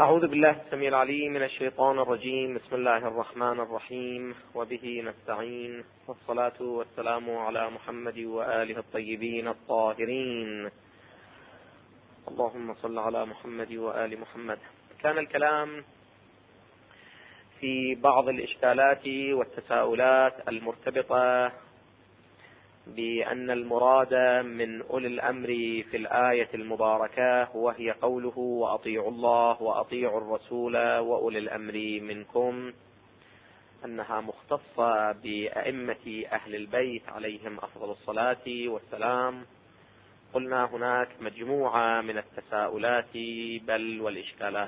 أعوذ بالله السميع العليم من الشيطان الرجيم. بسم الله الرحمن الرحيم، وبه نستعين، والصلاة والسلام على محمد وآله الطيبين الطاهرين. اللهم صل على محمد وآل محمد. كان الكلام في بعض الإشكالات والتساؤلات المرتبطة بأن المراد من أولي الأمر في الآية المباركة وهي قوله وأطيعوا الله وأطيعوا الرسول وأولي الأمر منكم، أنها مختصة بأئمة أهل البيت عليهم أفضل الصلاة والسلام. قلنا هناك مجموعة من التساؤلات بل والإشكالات.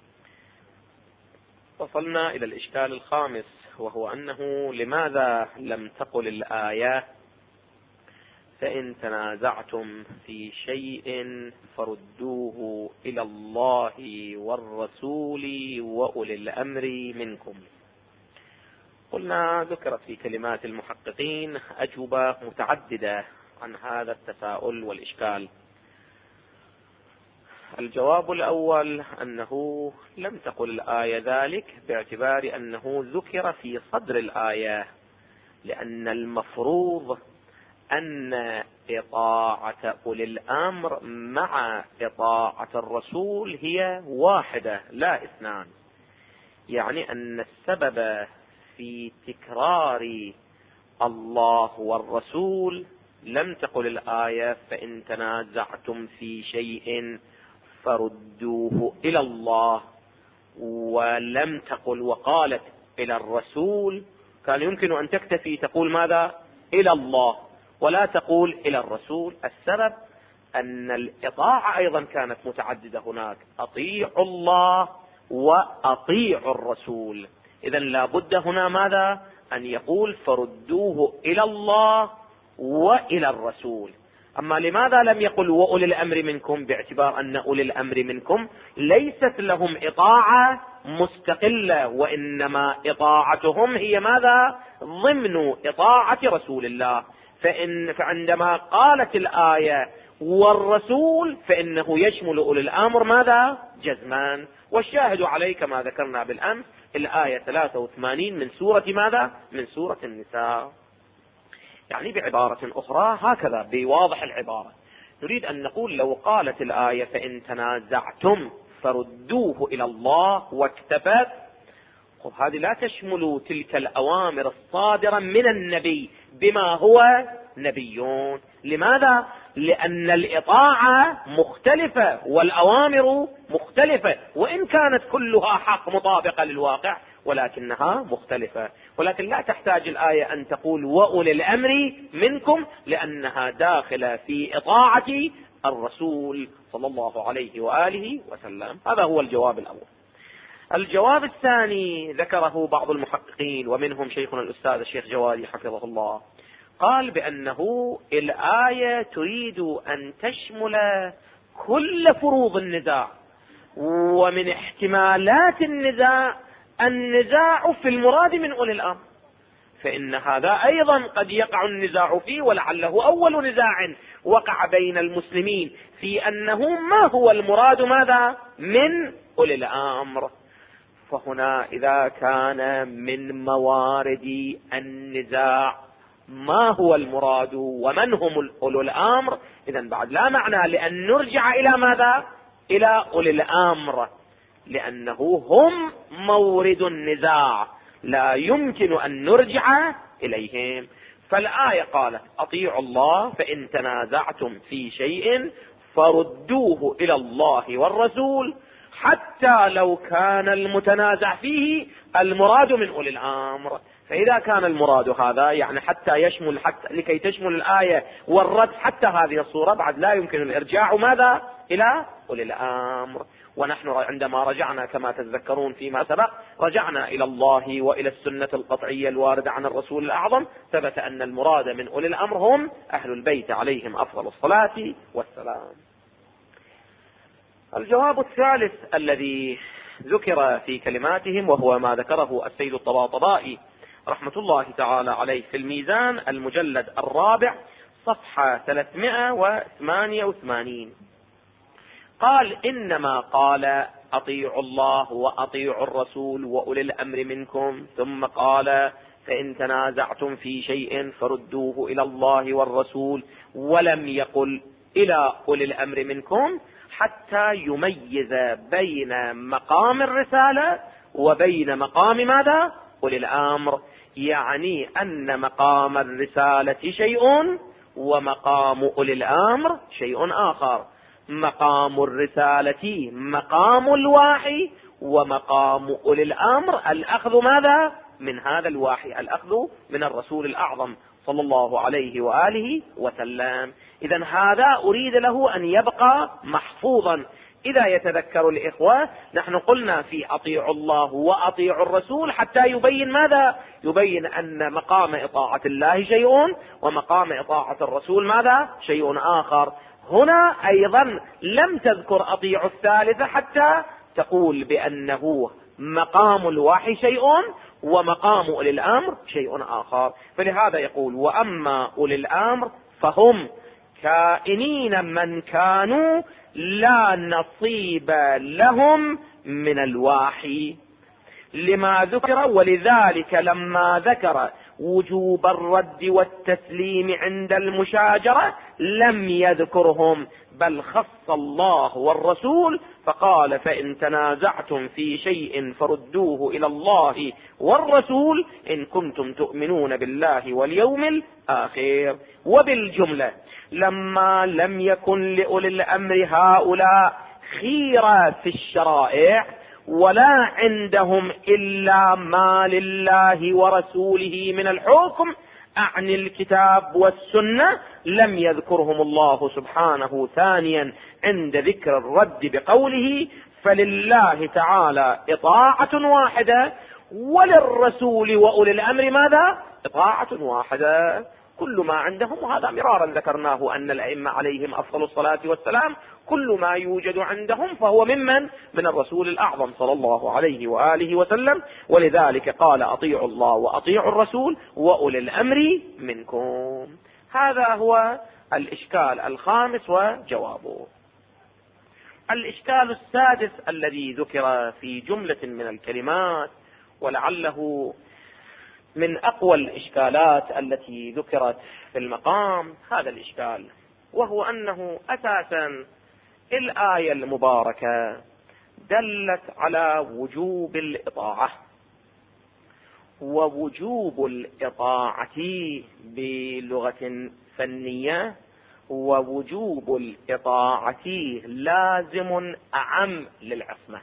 وصلنا إلى الإشكال الخامس، وهو أنه لماذا لم تقل الآية فإن تنازعتم في شيء فردوه إلى الله والرسول وأولي الأمر منكم؟ قلنا ذكرت في كلمات المحققين أجوبة متعددة عن هذا التساؤل والإشكال. الجواب الأول أنه لم تقل الآية ذلك باعتبار أنه ذكر في صدر الآية، لأن المفروض أن إطاعة أولي الأمر مع إطاعة الرسول هي واحدة لا اثنان، يعني أن السبب في تكرار الله والرسول لم تقل الآية فإن تنازعتم في شيء فردوه إلى الله، ولم تقل وقالت إلى الرسول. كان يمكن أن تكتفي تقول ماذا؟ إلى الله، ولا تقول إلى الرسول. السبب أن الإطاعة أيضا كانت متعددة هناك، أطيعوا الله وأطيعوا الرسول. إذن لا بد هنا ماذا؟ أن يقول فردوه إلى الله وإلى الرسول. أما لماذا لم يقل وأولي الأمر منكم؟ باعتبار أن أولي الأمر منكم ليست لهم إطاعة مستقلة، وإنما إطاعتهم هي ماذا؟ ضمن إطاعة رسول الله. فعندما قالت الآية والرسول فإنه يشمل أولي الأمر ماذا؟ جزمان. والشاهد عليه كما ذكرنا بالأمس الآية 83 من سورة ماذا؟ من سورة النساء. يعني بعبارة أخرى هكذا بواضح العبارة نريد أن نقول لو قالت الآية فإن تنازعتم فردوه إلى الله واكتفت، هذه لا تشمل تلك الأوامر الصادرة من النبي بما هو نبيون. لماذا؟ لأن الإطاعة مختلفة والأوامر مختلفة، وإن كانت كلها حق مطابقة للواقع ولكنها مختلفة. ولكن لا تحتاج الآية أن تقول وأولي الأمر منكم، لأنها داخلة في إطاعة الرسول صلى الله عليه وآله وسلم. هذا هو الجواب الأول. الجواب الثاني ذكره بعض المحققين ومنهم شيخنا الأستاذ الشيخ جوادي حفظه الله، قال بأنه الآية تريد أن تشمل كل فروض النزاع، ومن احتمالات النزاع في المراد من أولي الأمر، فإن هذا أيضا قد يقع النزاع فيه، ولعله أول نزاع وقع بين المسلمين في أنه ما هو المراد ماذا؟ من أولي الأمر. فهنا إذا كان من موارد النزاع ما هو المراد ومن هم أولو الأمر، إذن بعد لا معنى لأن نرجع إلى ماذا؟ إلى أولي الأمر، لأنه هم مورد النزاع، لا يمكن أن نرجع إليهم. فالآية قالت أطيعوا الله فإن تنازعتم في شيء فردوه إلى الله والرسول، حتى لو كان المتنازع فيه المراد من أولي الأمر. فإذا كان المراد هذا يعني حتى يشمل، حتى لكي تشمل الآية والرد حتى هذه الصورة، بعد لا يمكن الإرجاع ماذا؟ إلى أولي الأمر. ونحن عندما رجعنا كما تتذكرون فيما سبق رجعنا إلى الله وإلى السنة القطعية الواردة عن الرسول الأعظم، ثبت أن المراد من أولي الأمر هم أهل البيت عليهم أفضل الصلاة والسلام. الجواب الثالث الذي ذكر في كلماتهم وهو ما ذكره السيد الطباطبائي رحمة الله تعالى عليه في الميزان المجلد 4 صفحة 388، قال إنما قال أطيعوا الله وأطيعوا الرسول وأولي الأمر منكم، ثم قال فإن تنازعتم في شيء فردوه إلى الله والرسول، ولم يقل إلى أولي الأمر منكم، حتى يميز بين مقام الرسالة وبين مقام ماذا؟ أولي الأمر. يعني أن مقام الرسالة شيء ومقام أولي الأمر شيء آخر. مقام الرسالة مقام الوحي، ومقام أولي الأمر الأخذ ماذا؟ من هذا الوحي، الأخذ من الرسول الأعظم صلى الله عليه وآله وسلم. إذن هذا أريد له أن يبقى محفوظا. إذا يتذكر الإخوة، نحن قلنا في أطيعوا الله وأطيعوا الرسول حتى يبين ماذا؟ يبين أن مقام إطاعة الله شيء، ومقام إطاعة الرسول ماذا؟ شيء آخر. هنا أيضا لم تذكر أطيعوا الثالثة حتى تقول بأنه مقام الوحي شيء ومقام أولي الأمر شيء آخر. فلهذا يقول وأما أولي الأمر فهم كائنين من كانوا لا نصيب لهم من الوحي لما ذكر. ولذلك لما ذكر وجوب الرد والتسليم عند المشاجرة لم يذكرهم، بل خص الله والرسول فقال فإن تنازعتم في شيء فردوه إلى الله والرسول إن كنتم تؤمنون بالله واليوم الآخر. وبالجملة لما لم يكن لأولي الأمر هؤلاء خيرة في الشرائع ولا عندهم إلا ما لله ورسوله من الحكم عن الكتاب والسنة، لم يذكرهم الله سبحانه ثانيا عند ذكر الرد بقوله فلله تعالى إطاعة واحدة وللرسول وأولي الأمر ماذا؟ إطاعة واحدة. كل ما عندهم، وهذا مرارا ذكرناه أن الأئمة عليهم أفضل الصلاة والسلام كل ما يوجد عندهم فهو من الرسول الأعظم صلى الله عليه وآله وسلم. ولذلك قال أطيعوا الله وأطيعوا الرسول وأولي الأمر منكم. هذا هو الإشكال الخامس وجوابه. الإشكال السادس الذي ذكر في جملة من الكلمات، ولعله من أقوى الإشكالات التي ذكرت في المقام، هذا الإشكال، وهو أنه أساسا الآية المباركة دلت على وجوب الإطاعة، ووجوب الإطاعة بلغة فنية ووجوب الإطاعة لازم أعم للعصمة.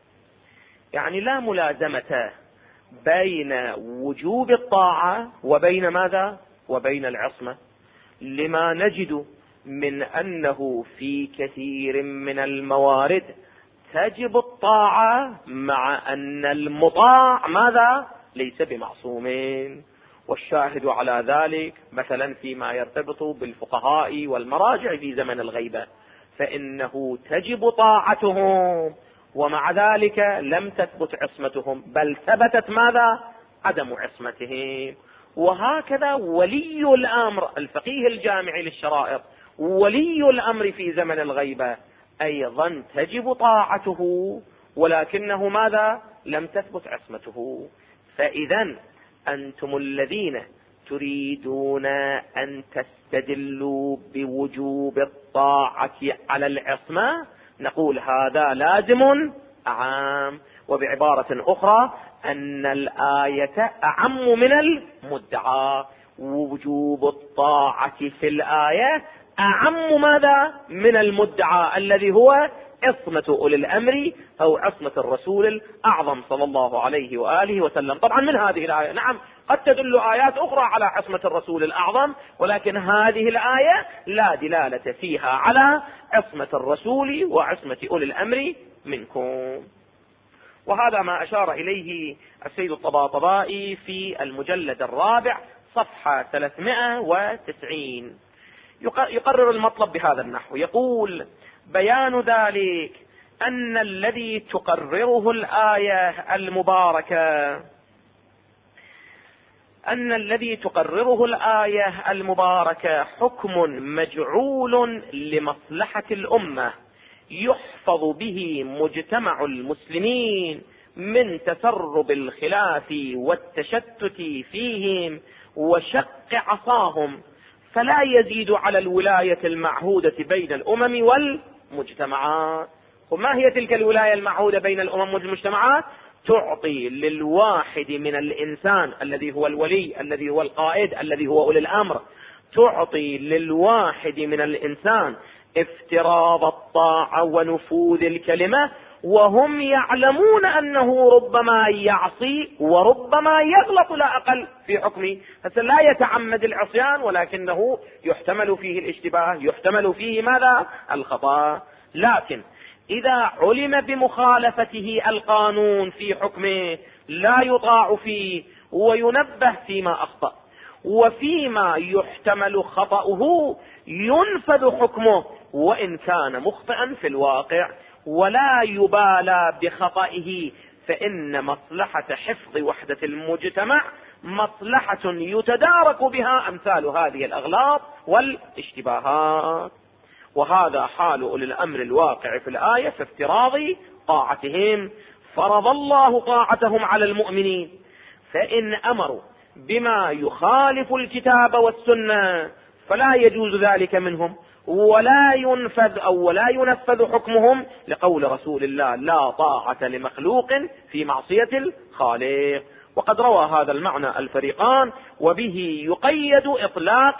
يعني لا ملازمة بين وجوب الطاعة وبين ماذا؟ وبين العصمة، لما نجد من أنه في كثير من الموارد تجب الطاعة مع أن المطاع ماذا؟ ليس بمعصومين. والشاهد على ذلك مثلا فيما يرتبط بالفقهاء والمراجع في زمن الغيبة، فإنه تجب طاعتهم ومع ذلك لم تثبت عصمتهم، بل ثبتت ماذا؟ عدم عصمتهم. وهكذا ولي الأمر الفقيه الجامع للشرائط، ولي الأمر في زمن الغيبة أيضا تجب طاعته، ولكنه ماذا؟ لم تثبت عصمته. فإذا أنتم الذين تريدون أن تستدلوا بوجوب الطاعة على العصمة، نقول هذا لازم أعام. وبعبارة أخرى أن الآية أعم من المدعى، ووجوب الطاعة في الآية أعم ماذا؟ من المدعى الذي هو عصمة أولي الأمر أو عصمة الرسول الأعظم صلى الله عليه وآله وسلم. طبعا من هذه الآية نعم قد تدل آيات أخرى على عصمة الرسول الأعظم، ولكن هذه الآية لا دلالة فيها على عصمة الرسول وعصمة أولي الأمر منكم. وهذا ما أشار إليه السيد الطباطبائي في المجلد الرابع صفحة 390. يقرر المطلب بهذا النحو، يقول بيان ذلك أن الذي تقرره الآية المباركة حكم مجعول لمصلحة الأمة يحفظ به مجتمع المسلمين من تسرب الخلاف والتشتت فيهم وشق عصاهم، فلا يزيد على الولاية المعهودة بين الأمم والمجتمعات. وما هي تلك الولاية المعهودة بين الأمم والمجتمعات؟ تعطي للواحد من الإنسان الذي هو الولي، الذي هو القائد، الذي هو أولي الأمر، تعطي للواحد من الإنسان افتراض الطاعة ونفوذ الكلمة، وهم يعلمون أنه ربما يعصي وربما يغلط لا أقل في حكمه. لا يتعمد العصيان، ولكنه يحتمل فيه الاشتباه، يحتمل فيه ماذا؟ الخطأ. لكن إذا علم بمخالفته القانون في حكمه لا يطاع فيه، وينبه فيما أخطأ، وفيما يحتمل خطأه ينفذ حكمه وإن كان مخطئا في الواقع، ولا يبالى بخطئه، فإن مصلحة حفظ وحدة المجتمع مصلحة يتدارك بها أمثال هذه الأغلاط والاشتباهات. وهذا حال أولي الأمر الواقع في الآية في افتراض طاعتهم. فرض الله طاعتهم على المؤمنين، فإن أمروا بما يخالف الكتاب والسنة فلا يجوز ذلك منهم، ولا ينفذ أو ولا ينفذ حكمهم، لقول رسول الله: لا طاعة لمخلوق في معصية الخالق. وقد روى هذا المعنى الفريقان، وبه يقيد إطلاق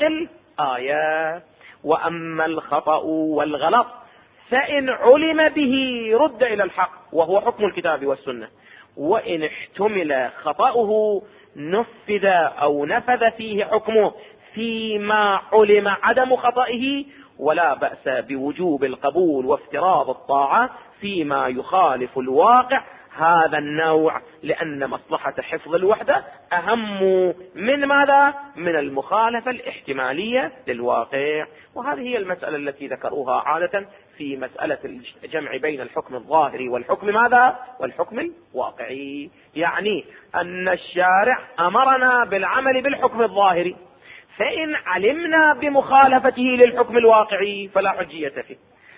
الآية. وأما الخطأ والغلط فإن علم به رد إلى الحق، وهو حكم الكتاب والسنة، وإن احتمل خطأه نفذ أو نفذ فيه حكمه فيما علم عدم خطئه، ولا بأس بوجوب القبول وافتراض الطاعة فيما يخالف الواقع هذا النوع، لأن مصلحة حفظ الوحدة أهم من ماذا؟ من المخالفة الاحتمالية للواقع. وهذه هي المسألة التي ذكروها عادة في مسألة الجمع بين الحكم الظاهري والحكم ماذا؟ والحكم الواقعي. يعني أن الشارع أمرنا بالعمل بالحكم الظاهري، فإن علمنا بمخالفته للحكم الواقعي فلا حجية فيه.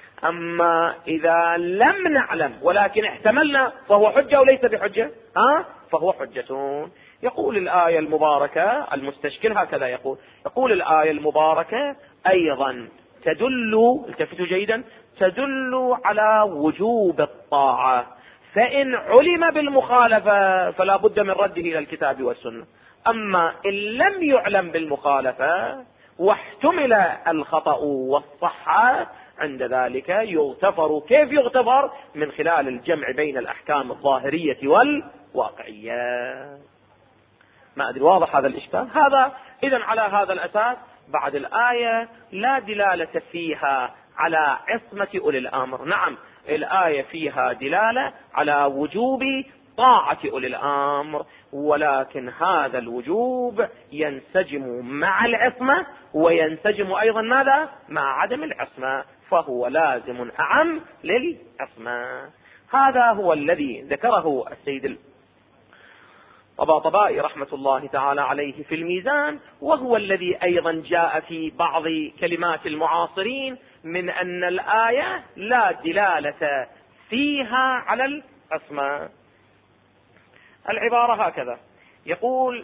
أما إذا لم نعلم ولكن احتملنا فهو حجة وليس بحجة، فهو حجة. يقول الآية المباركة المستشكل هكذا يقول الآية المباركة أيضا تدل، التفتوا جيدا، تدل على وجوب الطاعة، فإن علم بالمخالفة فلا بد من رده إلى الكتاب والسنة. أما إن لم يعلم بالمخالفة واحتمل الخطأ والصحة، عند ذلك يغتفر. كيف يغتفر؟ من خلال الجمع بين الأحكام الظاهرية والواقعية. ما أدري واضح هذا الإشكال؟ هذا إذن على هذا الأساس بعد الآية لا دلالة فيها على عصمة أولي الأمر. نعم، الآية فيها دلالة على وجوب طاعة أولي الأمر، ولكن هذا الوجوب ينسجم مع العصمة، وينسجم أيضا ماذا؟ مع عدم العصمة، فهو لازم أعم للعصمة. هذا هو الذي ذكره السيد الطباطبائي رحمة الله تعالى عليه في الميزان، وهو الذي أيضا جاء في بعض كلمات المعاصرين من أن الآية لا دلالة فيها على العصمة. العبارة هكذا يقول: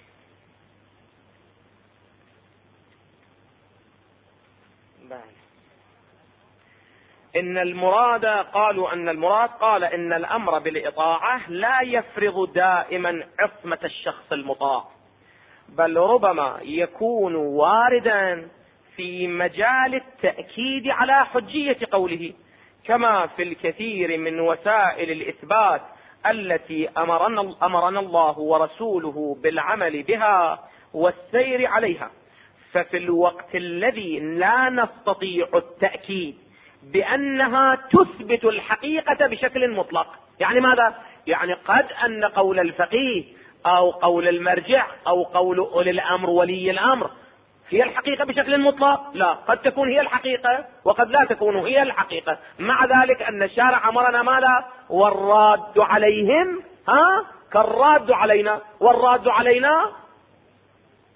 إن المراد قال إن الأمر بالإطاعة لا يفرض دائما عصمة الشخص المطاع، بل ربما يكون واردا في مجال التأكيد على حجية قوله، كما في الكثير من وسائل الإثبات التي أمرنا الله ورسوله بالعمل بها والسير عليها. ففي الوقت الذي لا نستطيع التأكيد بأنها تثبت الحقيقة بشكل مطلق، يعني ماذا؟ يعني قد أن قول الفقيه أو قول المرجع أو قول أولي الأمر ولي الأمر هي الحقيقة بشكل مطلق؟ لا، قد تكون هي الحقيقة وقد لا تكون هي الحقيقة. مع ذلك أن الشارع أمرنا ماذا؟ والراد عليهم كالراد علينا، والراد علينا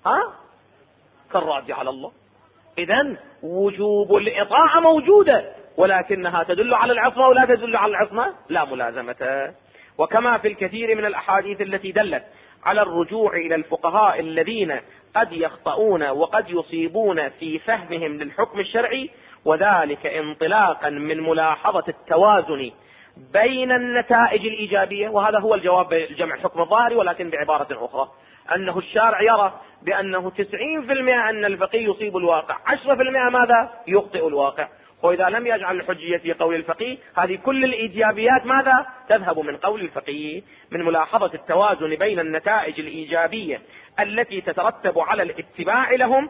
كالراد على الله. إذن وجوب الإطاعة موجودة، ولكنها تدل على العصمة ولا تدل على العصمة، لا ملازمة. وكما في الكثير من الأحاديث التي دلت على الرجوع إلى الفقهاء الذين قد يخطئون وقد يصيبون في فهمهم للحكم الشرعي، وذلك انطلاقا من ملاحظة التوازن بين النتائج الإيجابية، وهذا هو الجواب بجمع الحكم الظاهري، ولكن بعبارة أخرى أنه الشارع يرى بأنه 90% أن الفقيه يصيب الواقع، 10% ماذا يخطئ الواقع. وإذا لم يجعل الحجية في قول الفقيه، هذه كل الإيجابيات ماذا تذهب من قول الفقيه، من ملاحظة التوازن بين النتائج الإيجابية التي تترتب على الاتباع لهم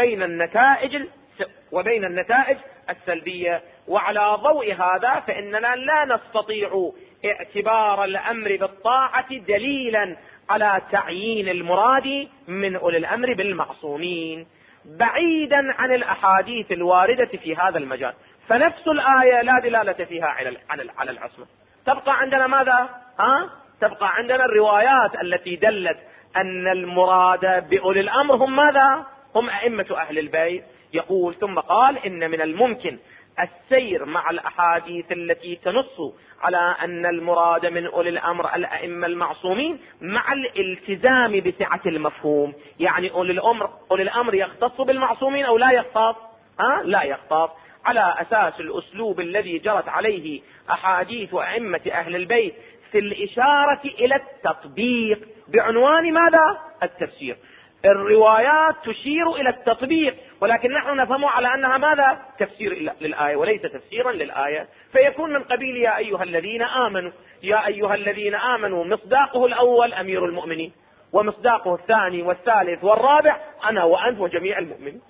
وبين النتائج السلبية. وعلى ضوء هذا فإننا لا نستطيع اعتبار الأمر بالطاعة دليلا على تعيين المراد من أولي الأمر بالمعصومين، بعيدا عن الأحاديث الواردة في هذا المجال. فنفس الآية لا دلالة فيها على العصمة. تبقى عندنا ماذا؟ تبقى عندنا الروايات التي دلت أن المراد بأولي الأمر هم ماذا؟ هم أئمة أهل البيت. يقول ثم قال إن من الممكن السير مع الأحاديث التي تنص على أن المراد من أولي الأمر الأئمة المعصومين مع الالتزام بسعة المفهوم. يعني أولي الأمر يختص بالمعصومين أو لا يختص؟ لا يختص، على أساس الأسلوب الذي جرت عليه أحاديث أئمة أهل البيت في الإشارة إلى التطبيق بعنوان ماذا؟ التفسير. الروايات تشير إلى التطبيق، ولكن نحن نفهم على أنها ماذا؟ تفسير للآية وليس تفسيرا للآية. فيكون من قبيل يا أيها الذين آمنوا. يا أيها الذين آمنوا مصداقه الأول أمير المؤمنين، ومصداقه الثاني والثالث والرابع أنا وأنت وجميع المؤمنين.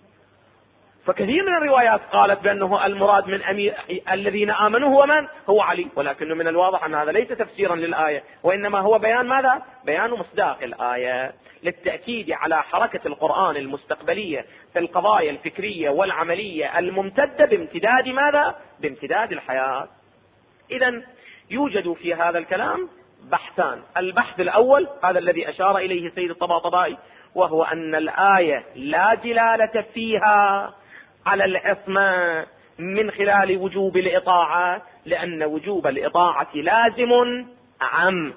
فكثير من الروايات قالت بأنه المراد من أمير الذين آمنوا هو من؟ هو علي، ولكنه من الواضح أن هذا ليس تفسيرا للآية، وإنما هو بيان ماذا؟ بيان مصداق الآية، للتأكيد على حركة القرآن المستقبلية في القضايا الفكرية والعملية الممتدة بامتداد ماذا؟ بامتداد الحياة. إذن يوجد في هذا الكلام بحثان. البحث الأول هذا الذي أشار إليه سيد الطباطبائي، وهو أن الآية لا دلالة فيها على العصمة من خلال وجوب الإطاعة، لأن وجوب الإطاعة لازم عام.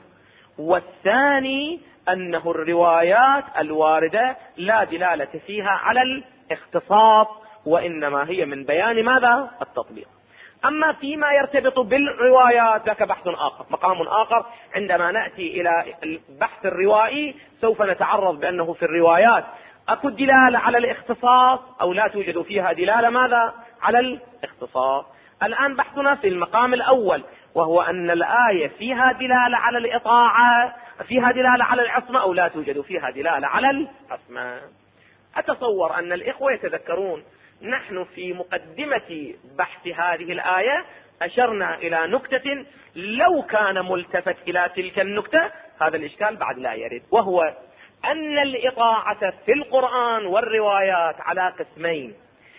والثاني أنه الروايات الواردة لا دلالة فيها على الاختصاص، وإنما هي من بيان ماذا؟ التطبيق. أما فيما يرتبط بالروايات لك بحث آخر، مقام آخر. عندما نأتي إلى البحث الروائي سوف نتعرض بأنه في الروايات أكو دلالة على الاختصاص أو لا توجد فيها دلالة ماذا؟ على الاختصاص. الآن بحثنا في المقام الأول، وهو أن الآية فيها دلالة على الإطاعة، فيها دلالة على العصمة أو لا توجد فيها دلالة على العصمة. أتصور أن الإخوة يتذكرون نحن في مقدمة بحث هذه الآية أشرنا إلى نكتة لو كان ملتفت إلى تلك النكتة هذا الإشكال بعد لا يرد، وهو أن الإطاعة في القرآن والروايات على قسمين: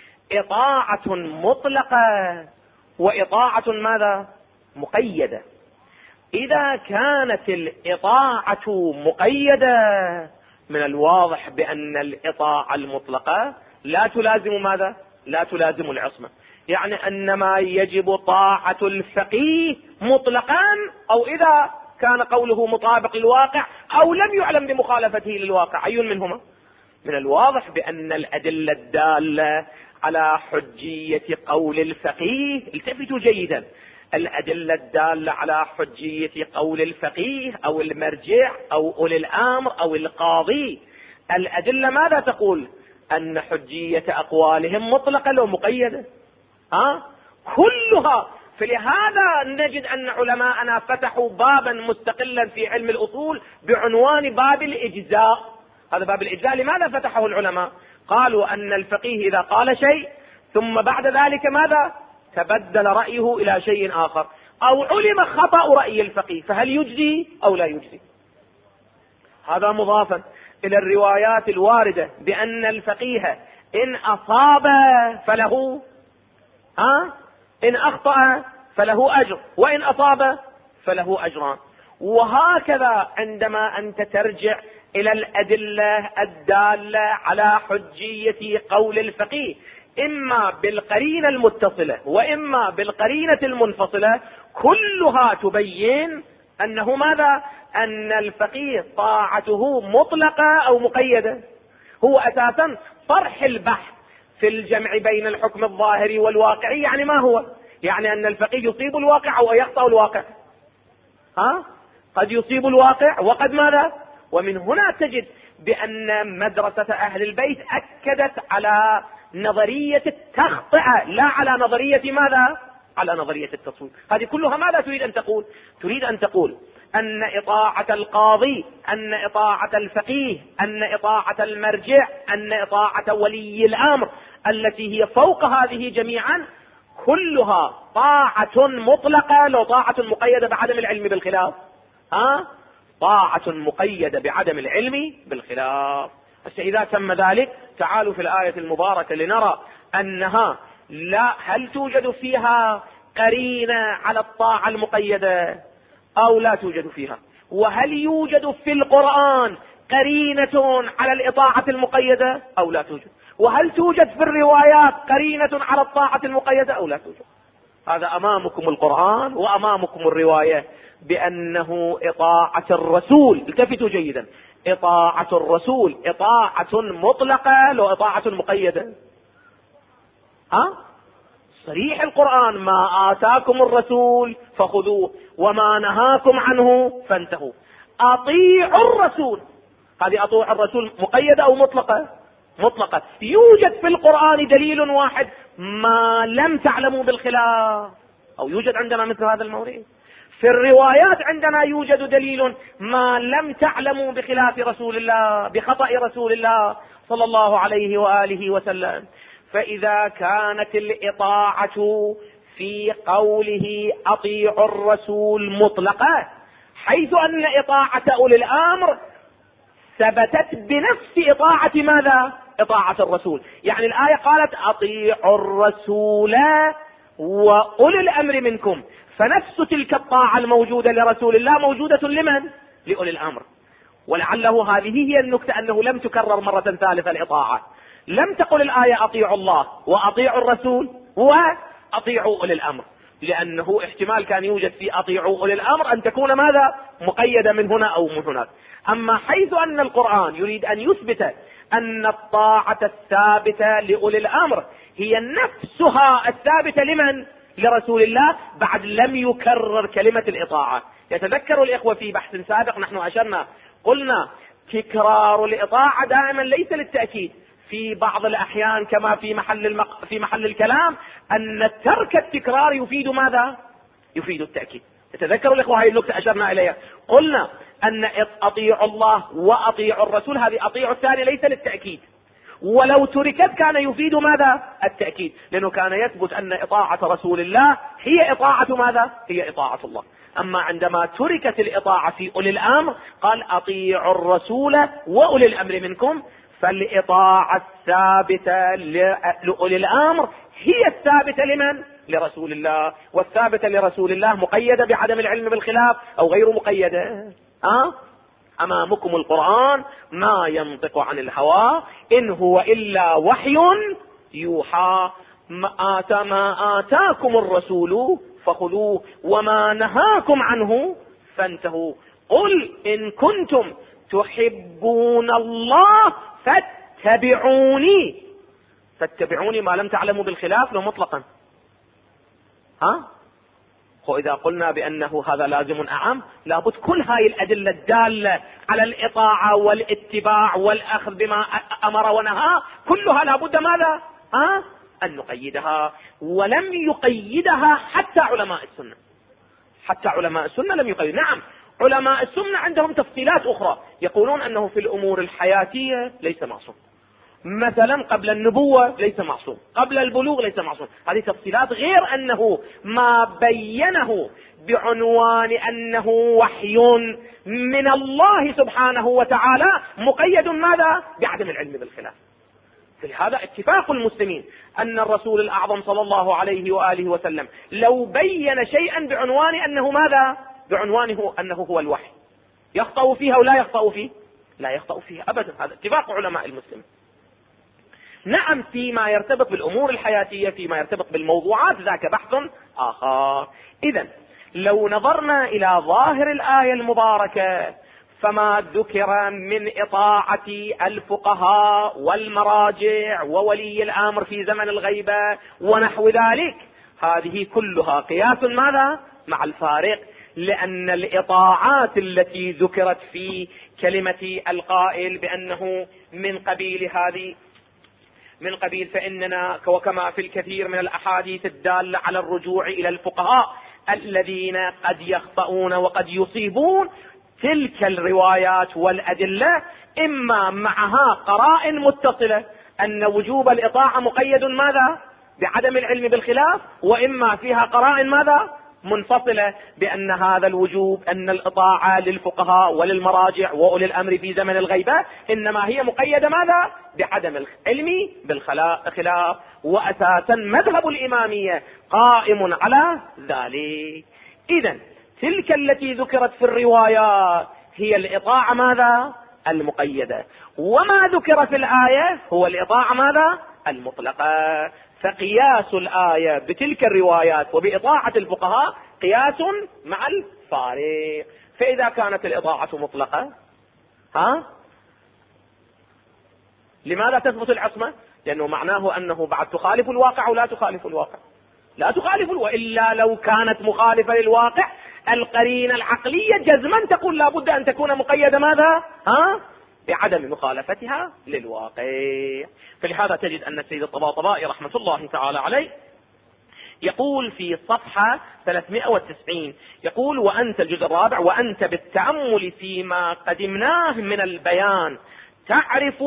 إطاعة مطلقة وإطاعة ماذا؟ مقيدة. إذا كانت الإطاعة مقيدة من الواضح بأن الإطاعة المطلقة لا تلازم ماذا؟ لا تلازم العصمة. يعني أن ما يجب طاعة الفقيه مطلقا، أو إذا كان قوله مطابق للواقع أو لم يعلم بمخالفته للواقع، أي منهما؟ من الواضح بأن الأدلة الدالة على حجية قول الفقيه، التفتوا جيدا، الأدلة الدالة على حجية قول الفقيه أو المرجع أو أولي الأمر أو القاضي، الأدلة ماذا تقول؟ أن حجية أقوالهم مطلقة لو مقيدة، كلها. فلهذا نجد أن علماءنا فتحوا بابا مستقلا في علم الأصول بعنوان باب الإجزاء. هذا باب الإجزاء لماذا فتحه العلماء؟ قالوا أن الفقيه إذا قال شيء ثم بعد ذلك ماذا؟ تبدل رأيه إلى شيء آخر، أو علم خطأ رأي الفقيه، فهل يجزي أو لا يجزي؟ هذا مضافا إلى الروايات الواردة بأن الفقيه إن أصاب فله إن أخطأ فله أجر، وإن أصاب فله أجران. وهكذا عندما أنت ترجع إلى الأدلة الدالة على حجية قول الفقيه، إما بالقرينة المتصلة وإما بالقرينة المنفصلة، كلها تبين أنه ماذا؟ أن الفقيه طاعته مطلقة أو مقيدة. هو أساسا طرح البحث في الجمع بين الحكم الظاهري والواقعي يعني ما هو؟ يعني أن الفقيه يصيب الواقع أو يخطأ الواقع. قد يصيب الواقع وقد ماذا؟ ومن هنا تجد بأن مدرسة أهل البيت أكدت على نظرية التخطئة لا على نظرية ماذا؟ على نظرية التصويب. هذه كلها ماذا تريد أن تقول؟ تريد أن تقول أن إطاعة القاضي، أن إطاعة الفقيه، أن إطاعة المرجع، أن إطاعة ولي الأمر التي هي فوق هذه جميعا كلها طاعة مطلقة لو طاعة مقيدة بعدم العلم بالخلاف. طاعة مقيدة بعدم العلم بالخلاف. إذا تم ذلك تعالوا في الآية المباركة لنرى أنها لا، هل توجد فيها قرينة على الطاعة المقيدة أو لا توجد فيها؟ وهل يوجد في القرآن قرينة على الإطاعة المقيدة أو لا توجد؟ وهل توجد في الروايات قرينة على الطاعة المقيدة أو لا توجد؟ هذا أمامكم القرآن وأمامكم الرواية بأنه إطاعة الرسول، التفتوا جيدا، إطاعة الرسول إطاعة مطلقة لو إطاعة مقيدة. صريح القرآن: ما آتاكم الرسول فخذوه وما نهاكم عنه فانتهوا. أطيعوا الرسول، هذه أطيع الرسول مقيدة أو مطلقة؟ مطلقة. يوجد في القرآن دليل واحد: ما لم تعلموا بالخلاف، أو يوجد عندنا مثل هذا المورد. في الروايات عندنا يوجد دليل: ما لم تعلموا بخلاف رسول الله، بخطأ رسول الله صلى الله عليه وآله وسلم. فإذا كانت الإطاعة في قوله أطيعوا الرسول مطلقة، حيث أن إطاعة أولي الأمر ثبتت بنفس إطاعة ماذا؟ إطاعة الرسول. يعني الآية قالت أطيعوا الرسول وأولي الأمر منكم، فنفس تلك الطاعة الموجودة لرسول الله موجودة لمن؟ لأولي الأمر. ولعله هذه هي النكتة، أنه لم تكرر مرة ثالثة الإطاعة. لم تقل الآية أطيعوا الله وأطيعوا الرسول وأطيعوا أولي الأمر، لأنه احتمال كان يوجد في أطيعوا أولي الأمر أن تكون ماذا؟ مقيدة من هنا أو من هناك. أما حيث أن القرآن يريد أن يثبت أن الطاعة الثابتة لأولي الأمر هي نفسها الثابتة لمن؟ لرسول الله، بعد لم يكرر كلمة الإطاعة. يتذكر الإخوة في بحث سابق نحن أشرنا قلنا تكرار الإطاعة دائما ليس للتأكيد، في بعض الأحيان كما في محل الكلام أن ترك التكرار يفيد ماذا؟ يفيد التأكيد. يتذكروا الإخوة هذه النقطة أشرنا إليها، قلنا أن أطيعوا الله وأطيعوا الرسول، هذه أطيعوا الثاني ليس للتأكيد، ولو تركت كان يفيد ماذا؟ التأكيد، لأنه كان يثبت أن إطاعة رسول الله هي إطاعة ماذا؟ هي إطاعة الله. أما عندما تركت الإطاعة في أولي الأمر قال أطيعوا الرسول وأولي الأمر منكم، فالإطاعة الثابتة لأولي الأمر هي الثابتة لمن؟ لرسول الله. والثابتة لرسول الله مقيدة بعدم العلم بالخلاف أو غير مقيدة. أمامكم القرآن: ما ينطق عن الهوى إن هو إلا وحي يوحى، ما آتاكم الرسول فخذوه وما نهاكم عنه فانتهوا. قل إن كنتم تحبون الله فاتبعوني. فاتبعوني ما لم تعلموا بالخلاف لو مطلقا. وإذا قلنا بأنه هذا لازم أعم، لابد كل هاي الأدلة الدالة على الإطاعة والاتباع والأخذ بما أمر ونهى كلها لابد ماذا؟ أن نقيدها. ولم يقيدها حتى علماء السنة. حتى علماء السنة لم يقيد. نعم، علماء السنة عندهم تفصيلات أخرى، يقولون أنه في الأمور الحياتية ليس معصوم، مثلا قبل النبوة ليس معصوم، قبل البلوغ ليس معصوم. هذه تفصيلات، غير أنه ما بينه بعنوان أنه وحي من الله سبحانه وتعالى مقيد ماذا؟ بعدم العلم بالخلاف. فلهذا اتفاق المسلمين أن الرسول الأعظم صلى الله عليه وآله وسلم لو بين شيئا بعنوان أنه ماذا؟ بعنوانه أنه هو الوحي، يخطأ فيه أو لا يخطأ فيه؟ لا يخطأ فيه أبدا. هذا اتفاق علماء المسلمين. نعم فيما يرتبط بالأمور الحياتية، فيما يرتبط بالموضوعات، ذاك بحث آخر. إذن لو نظرنا إلى ظاهر الآية المباركة، فما ذكر من إطاعة الفقهاء والمراجع وولي الأمر في زمن الغيبة ونحو ذلك، هذه كلها قياس ماذا؟ مع الفارق، لأن الإطاعات التي ذكرت في كلمة القائل بأنه من قبيل فإننا وكما في الكثير من الأحاديث الدالة على الرجوع إلى الفقهاء الذين قد يخطئون وقد يصيبون، تلك الروايات والأدلة إما معها قرائن متصلة أن وجوب الإطاعة مقيد ماذا؟ بعدم العلم بالخلاف، وإما فيها قرائن ماذا؟ منفصلة بأن هذا الوجوب، أن الإطاعة للفقهاء وللمراجع وأولي الأمر في زمن الغيبة إنما هي مقيدة ماذا؟ بعدم العلم بالخلاف. وأساسا مذهب الإمامية قائم على ذلك. إذن تلك التي ذكرت في الروايات هي الإطاعة ماذا؟ المقيدة، وما ذكر في الآية هو الإطاعة ماذا؟ المطلقة. فقياس الآية بتلك الروايات وبإطاعة الفقهاء قياس مع الفارق. فإذا كانت الإطاعة مطلقة، لماذا تثبت العصمة؟ لأنه معناه أنه بعد تخالف الواقع ولا تخالف الواقع، لا تخالف، وإلا لو كانت مخالفة للواقع القرينة العقلية جزما تقول لابد أن تكون مقيدة ماذا؟ بعدم مخالفتها للواقع. فلهذا تجد أن السيد الطباطبائي رحمة الله تعالى عليه يقول في صفحة 390 يقول: وأنت الجزء الرابع، وأنت بالتأمل فيما قدمناه من البيان تعرف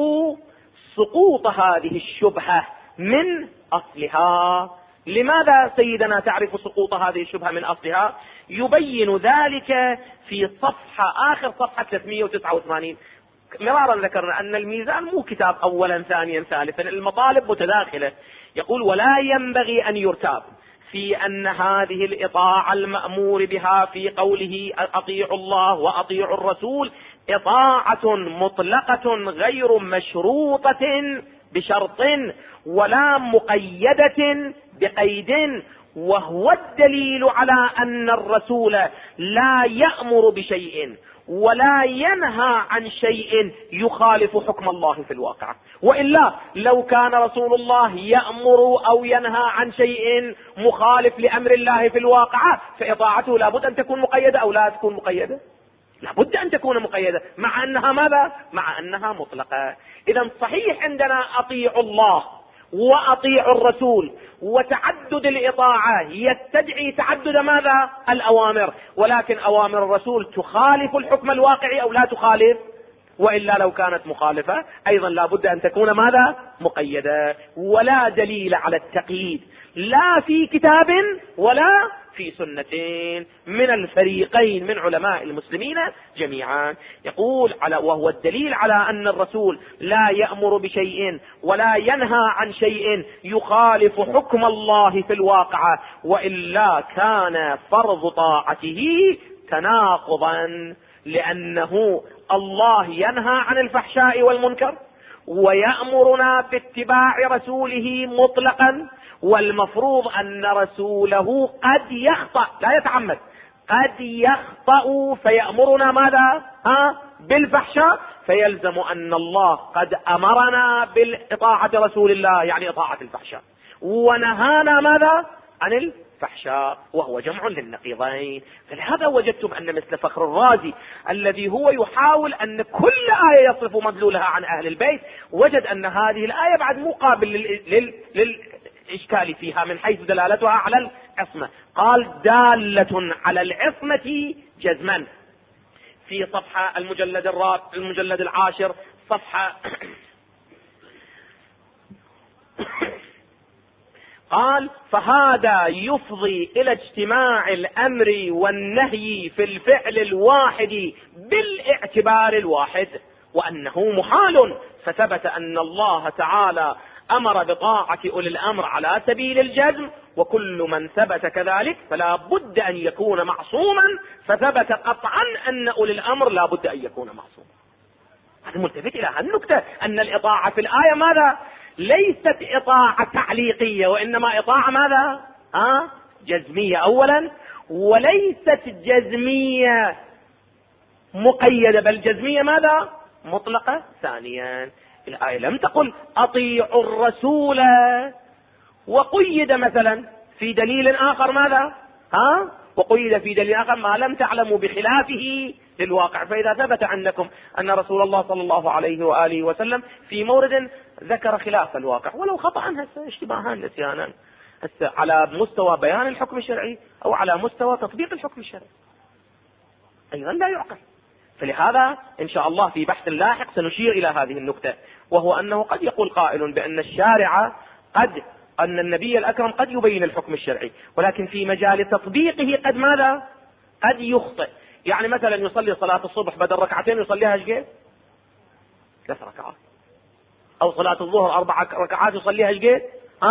سقوط هذه الشبهة من أصلها. لماذا سيدنا تعرف سقوط هذه الشبهة من أصلها؟ يبين ذلك في آخر صفحة 389. مرارا ذكرنا أن الميزان مو كتاب أولا ثانيا ثالثا، المطالب متداخلة. يقول: ولا ينبغي أن يرتاب في أن هذه الإطاعة المأمور بها في قوله أطيعوا الله وأطيعوا الرسول إطاعة مطلقة غير مشروطة بشرط ولا مقيدة بقيد، وهو الدليل على أن الرسول لا يأمر بشيء ولا ينهى عن شيء يخالف حكم الله في الواقع. وإلا لو كان رسول الله يأمر أو ينهى عن شيء مخالف لأمر الله في الواقع فإطاعته لابد أن تكون مقيدة أو لا تكون مقيدة؟ لابد أن تكون مقيدة، مع أنها ماذا؟ مع أنها مطلقة. إذن صحيح عندنا أطيعوا الله وأطيعوا الرسول، وتعدد الإطاعة يستدعي تعدد ماذا؟ الأوامر، ولكن أوامر الرسول تخالف الحكم الواقعي أو لا تخالف؟ وإلا لو كانت مخالفة أيضا لابد أن تكون ماذا؟ مقيدة. ولا دليل على التقييد لا في كتاب ولا في سنتين من الفريقين من علماء المسلمين جميعا. يقول: وهو الدليل على أن الرسول لا يأمر بشيء ولا ينهى عن شيء يخالف حكم الله في الواقع، وإلا كان فرض طاعته تناقضا، لأنه الله ينهى عن الفحشاء والمنكر ويأمرنا باتباع رسوله مطلقا، والمفروض أن رسوله قد يخطأ، لا يتعمد، قد يخطأ فيأمرنا ماذا؟ بالفحشاء، فيلزم أن الله قد أمرنا بالإطاعة رسول الله يعني إطاعة الفحشاء، ونهانا ماذا؟ عن الفحشاء، وهو جمع للنقيضين. فلهذا وجدتم أن مثل فخر الرازي الذي هو يحاول أن كل آية يصرف مدلولها عن أهل البيت، وجد أن هذه الآية بعد مو قابل للإشكال فيها من حيث دلالتها على العصمة. قال: دالة على العصمة جزما. في صفحة المجلد 10 صفحة قال: فهذا يفضي إلى اجتماع الأمر والنهي في الفعل الواحد بالاعتبار الواحد، وأنه محال، فثبت أن الله تعالى أمر بطاعة أولي الأمر على سبيل الجزم، وكل من ثبت كذلك فلا بد أن يكون معصوما، فثبت قطعا أن أولي الأمر لا بد أن يكون معصوما. هذا ملتفت إلى هالنكتة أن الإطاعة في الآية ماذا؟ ليست إطاعة تعليقية، وإنما إطاعة ماذا؟ جزمية أولا، وليست جزمية مقيدة، بل جزمية ماذا؟ مطلقة ثانيا. الآية لم تقل أطيعوا الرسول وقيد مثلا في دليل آخر ماذا؟ وقيد في دليل آخر ما لم تعلموا بخلافه للواقع. فإذا ثبت عنكم أن رسول الله صلى الله عليه وآله وسلم في مورد ذكر خلاف الواقع ولو خطأ اشتباها نسيانا على مستوى بيان الحكم الشرعي أو على مستوى تطبيق الحكم الشرعي، أيضا لا يعقل. فلهذا إن شاء الله في بحث لاحق سنشير إلى هذه النكتة، وهو أنه قد يقول قائل بأن الشارع أن النبي الأكرم قد يبين الحكم الشرعي، ولكن في مجال تطبيقه قد ماذا؟ قد يخطئ. يعني مثلا يصلي صلاة الصبح بدل ركعتين يصليها ايش قد؟ 3 ركعات. أو صلاة الظهر 4 ركعات يصليها ايش قد؟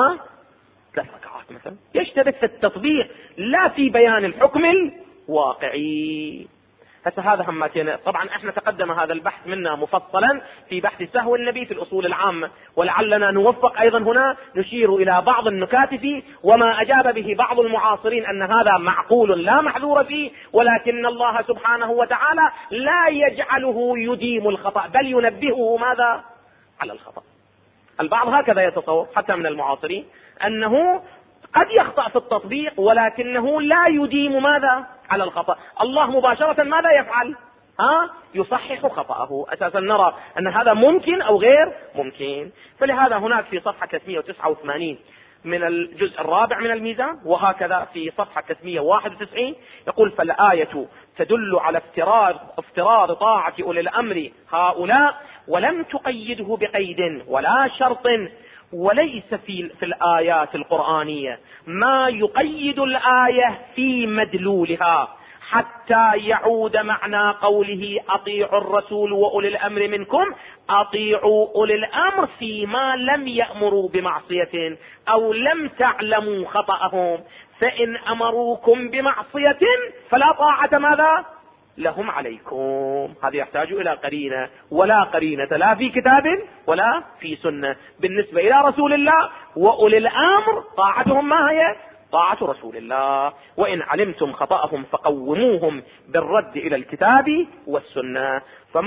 3 ركعات مثلا. يشتبه في التطبيق لا في بيان الحكم الواقعي. هذا هماتنا. طبعا احنا تقدم هذا البحث منا مفصلا في بحث سهو النبي في الأصول العامة، ولعلنا نوفق أيضا هنا نشير إلى بعض النكات فيه وما أجاب به بعض المعاصرين أن هذا معقول لا محذور فيه، ولكن الله سبحانه وتعالى لا يجعله يديم الخطأ بل ينبهه ماذا؟ على الخطأ. البعض هكذا يتصور حتى من المعاصرين أنه قد يخطأ في التطبيق ولكنه لا يديم ماذا؟ على الخطأ. الله مباشرة ماذا يفعل؟ يصحح خطأه. أساسا نرى أن هذا ممكن أو غير ممكن. فلهذا هناك في صفحة 389 من الجزء الرابع من الميزان، وهكذا في صفحة 391 يقول: فالآية تدل على افتراض طاعة أولي الأمر هؤلاء ولم تقيده بقيد ولا شرط، وليس في الآيات القرآنية ما يقيد الآية في مدلولها حتى يعود معنى قوله أطيعوا الرسول وأولي الأمر منكم. أطيعوا أولي الأمر فيما لم يأمروا بمعصية أو لم تعلموا خطأهم، فإن أمروكم بمعصية فلا طاعة ماذا؟ لهم عليكم. هذا يحتاج إلى قرينة، ولا قرينة لا في كتاب ولا في سنة بالنسبة إلى رسول الله وأولي الأمر. طاعتهم ما هي؟ طاعة رسول الله. وإن علمتم خطأهم فقوموهم بالرد إلى الكتاب والسنة.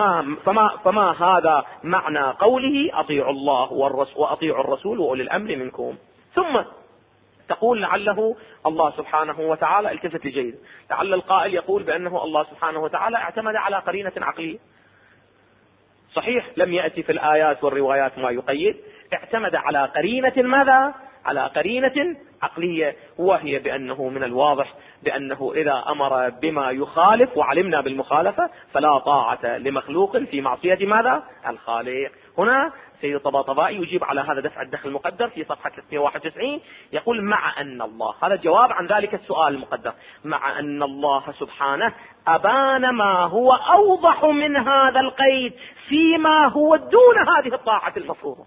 فما هذا معنى قوله أطيعوا الله وأطيعوا الرسول وأولي الأمر منكم. ثم تقول لعله الله سبحانه وتعالى، التفت لجيد، لعل القائل يقول بأنه الله سبحانه وتعالى اعتمد على قرينة عقلية. صحيح لم يأتي في الآيات والروايات ما يقيد، اعتمد على قرينة ماذا؟ على قرينة عقلية، وهي بأنه من الواضح بأنه إذا أمر بما يخالف وعلمنا بالمخالفة فلا طاعة لمخلوق في معصية ماذا؟ الخالق. هنا سيد الطباطبائي يجيب على هذا دفع الدخل المقدر في صفحة 391، يقول: مع أن الله، هذا جواب عن ذلك السؤال المقدر، مع أن الله سبحانه أبان ما هو أوضح من هذا القيد فيما هو دون هذه الطاعة المفروضة.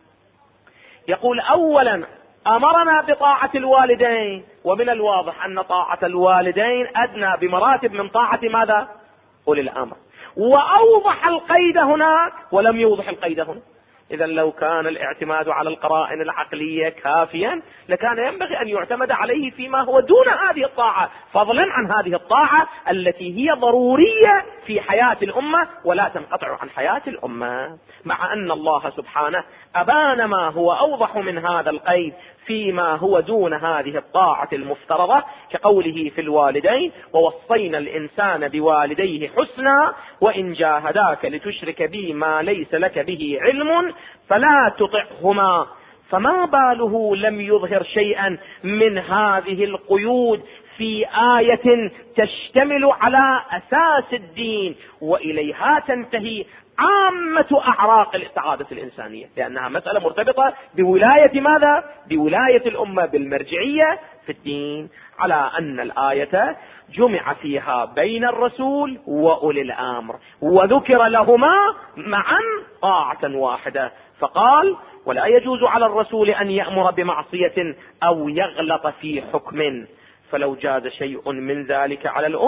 يقول: أولا أمرنا بطاعة الوالدين، ومن الواضح أن طاعة الوالدين أدنى بمراتب من طاعة ماذا؟ أولي الأمر. وأوضح القيد هناك ولم يوضح القيد هنا. إذا لو كان الاعتماد على القرائن العقلية كافيا لكان ينبغي أن يعتمد عليه فيما هو دون هذه الطاعة، فضلا عن هذه الطاعة التي هي ضرورية في حياة الأمة ولا تنقطع عن حياة الأمة. مع أن الله سبحانه أبان ما هو أوضح من هذا القيد فيما هو دون هذه الطاعة المفترضة، كقوله في الوالدين: ووصينا الإنسان بوالديه حسنا وإن جاهداك لتشرك بي ما ليس لك به علم فلا تطعهما. فما باله لم يظهر شيئا من هذه القيود في آية تشتمل على أساس الدين وإليها تنتهي عامة أعراق الاستعادة الإنسانية، لأنها مسألة مرتبطة بولاية ماذا؟ بولاية الأمة بالمرجعية في الدين، على أن الآية جمع فيها بين الرسول وأولي الأمر وذكر لهما معا طاعة واحدة، فقال: ولا يجوز على الرسول أن يأمر بمعصية أو يغلط في حكم، فلو جاز شيء من ذلك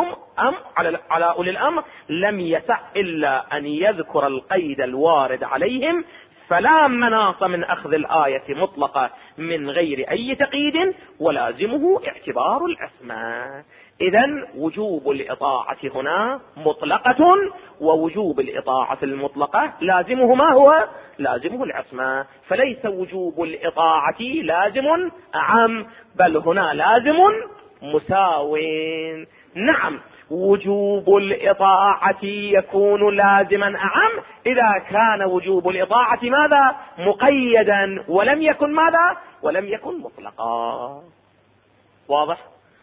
على أولي الأمر لم يسع إلا أن يذكر القيد الوارد عليهم فلا مناص من أخذ الآية مطلقة من غير أي تقييد، ولازمه اعتبار العصمة. إذن وجوب الإطاعة هنا مطلقة، ووجوب الإطاعة المطلقة لازمه ما هو؟ لازمه العصمة. فليس وجوب الإطاعة لازم أعم، بل هنا لازم مساو. نعم، وجوب الإطاعة يكون لازما أعم إذا كان وجوب الإطاعة ماذا؟ مقيدا، ولم يكن ماذا؟ ولم يكن مطلقا. واضح؟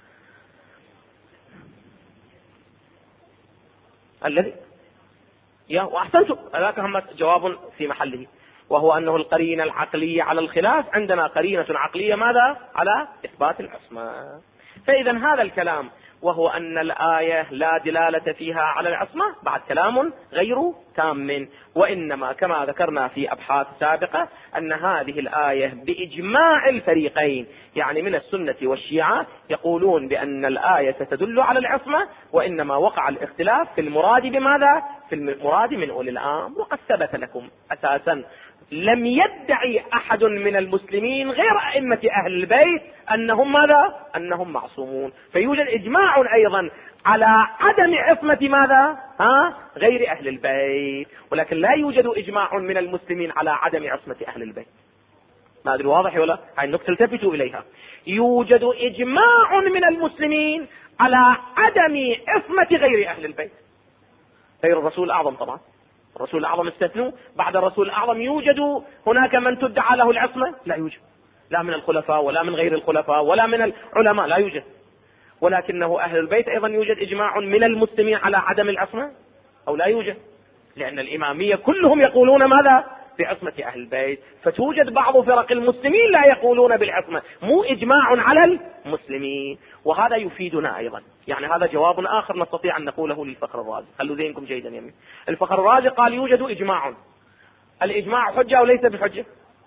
الذي وأحسنتم، هذاك هم جواب في محله، وهو أنه القرينة العقلية على الخلاف، عندنا قرينة عقلية ماذا؟ على إثبات العصمة. فإذا هذا الكلام وهو أن الآية لا دلالة فيها على العصمة بعد كلام غير تام، وإنما كما ذكرنا في أبحاث سابقة أن هذه الآية بإجماع الفريقين، يعني من السنة والشيعة، يقولون بأن الآية تدل على العصمة، وإنما وقع الاختلاف في المراد بماذا؟ في المراد من أولي الأمر. وقد ثبت لكم أساسا لم يدعي أحد من المسلمين غير أئمة أهل البيت أنهم ماذا؟ أنهم معصومون. فيوجد إجماع أيضا على عدم عصمة ماذا؟ غير أهل البيت، ولكن لا يوجد إجماع من المسلمين على عدم عصمة أهل البيت. ما أدري واضح ولا؟ هاي النقطة التفتوا إليها. يوجد إجماع من المسلمين على عدم عصمة غير أهل البيت، غير الرسول الأعظم طبعا. الرسول الأعظم استثنوا، بعد الرسول الأعظم يوجد هناك من تدعى له العصمة؟ لا يوجد، لا من الخلفاء ولا من غير الخلفاء ولا من العلماء، لا يوجد. ولكنه أهل البيت أيضا يوجد إجماع من المسلمين على عدم العصمة أو لا يوجد؟ لأن الإمامية كلهم يقولون ماذا؟ بعصمة أهل البيت. فتوجد بعض فرق المسلمين لا يقولون بالعصمة، مو إجماع على المسلمين. وهذا يفيدنا أيضا، يعني هذا جواب آخر نستطيع أن نقوله للفخر الرازي. خلوا ذهنكم جيدا يمين. الفخر الرازي قال يوجد إجماع. الإجماع حجة أو ليس بحجة؟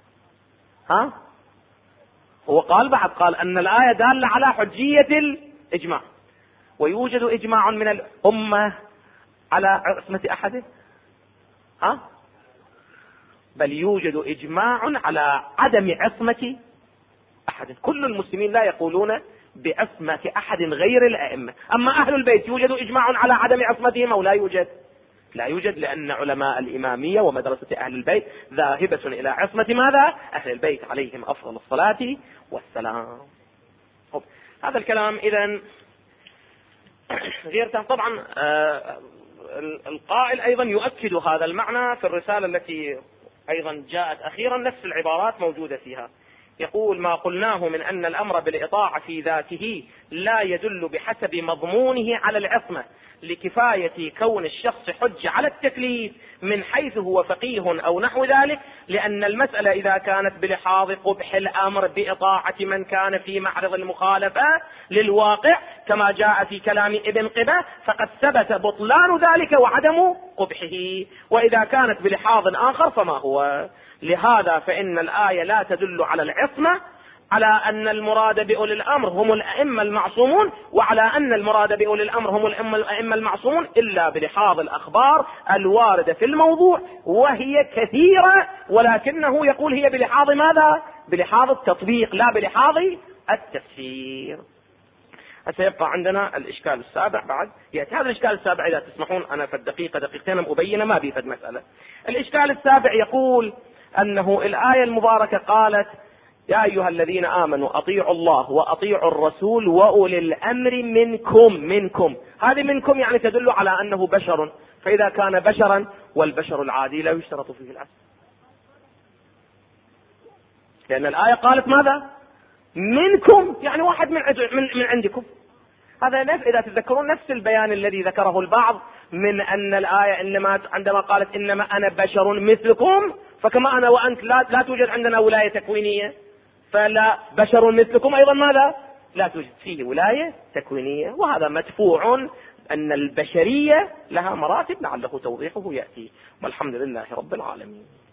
هو قال بعد قال أن الآية دالة على حجية الإجماع، ويوجد إجماع من الأمة على عصمة أحده. بل يوجد إجماع على عدم عصمة أحد. كل المسلمين لا يقولون بعصمة أحد غير الأئمة. أما أهل البيت يوجد إجماع على عدم عصمتهم أو لا يوجد؟ لا يوجد، لأن علماء الإمامية ومدرسة أهل البيت ذاهبة إلى عصمة ماذا؟ أهل البيت عليهم أفضل الصلاة والسلام. هذا الكلام إذن غير طبعا. القائل أيضا يؤكد هذا المعنى في الرسالة التي أيضا جاءت أخيرا، نفس العبارات موجودة فيها. يقول: ما قلناه من أن الأمر بالإطاعة في ذاته لا يدل بحسب مضمونه على العصمة لكفاية كون الشخص حجة على التكليف من حيث هو فقيه أو نحو ذلك، لأن المسألة إذا كانت بلحاظ قبح الأمر بإطاعة من كان في معرض المخالفة للواقع كما جاء في كلام ابن قبة فقد ثبت بطلان ذلك وعدم قبحه، وإذا كانت بلحاظ آخر فما هو. لهذا فإن الآية لا تدل على العصمة على أن المراد بأولي الأمر هم الأئمة المعصومون، وعلى أن المراد بأولي الأمر هم الأئمة المعصومون إلا بلحاظ الأخبار الواردة في الموضوع، وهي كثيرة، ولكنه يقول هي بلحاظ ماذا؟ بلحاظ التطبيق لا بلحاظ التفسير. سيبقى عندنا الإشكال السابع بعد يأتي. هذا الإشكال السابع إذا تسمحون أنا في الدقيقة دقيقتين أبين ما بيفد مسألة. الإشكال السابع يقول أنه الآية المباركة قالت: يا أيها الذين آمنوا أطيعوا الله وأطيعوا الرسول وأولي الأمر منكم. هذه منكم يعني تدل على أنه بشر، فإذا كان بشرا والبشر العادي لا يشترط فيه العصر، لأن الآية قالت ماذا؟ منكم، يعني واحد من عندكم. هذا إذا تذكرون نفس البيان الذي ذكره البعض من أن الآية إنما عندما قالت إنما أنا بشر مثلكم، فكما أنا وأنت لا توجد عندنا ولاية تكوينية، فلا بشر مثلكم أيضا ماذا؟ لا توجد فيه ولاية تكوينية. وهذا مدفوع أن البشرية لها مراتب لعله توضيحه يأتي. والحمد لله رب العالمين.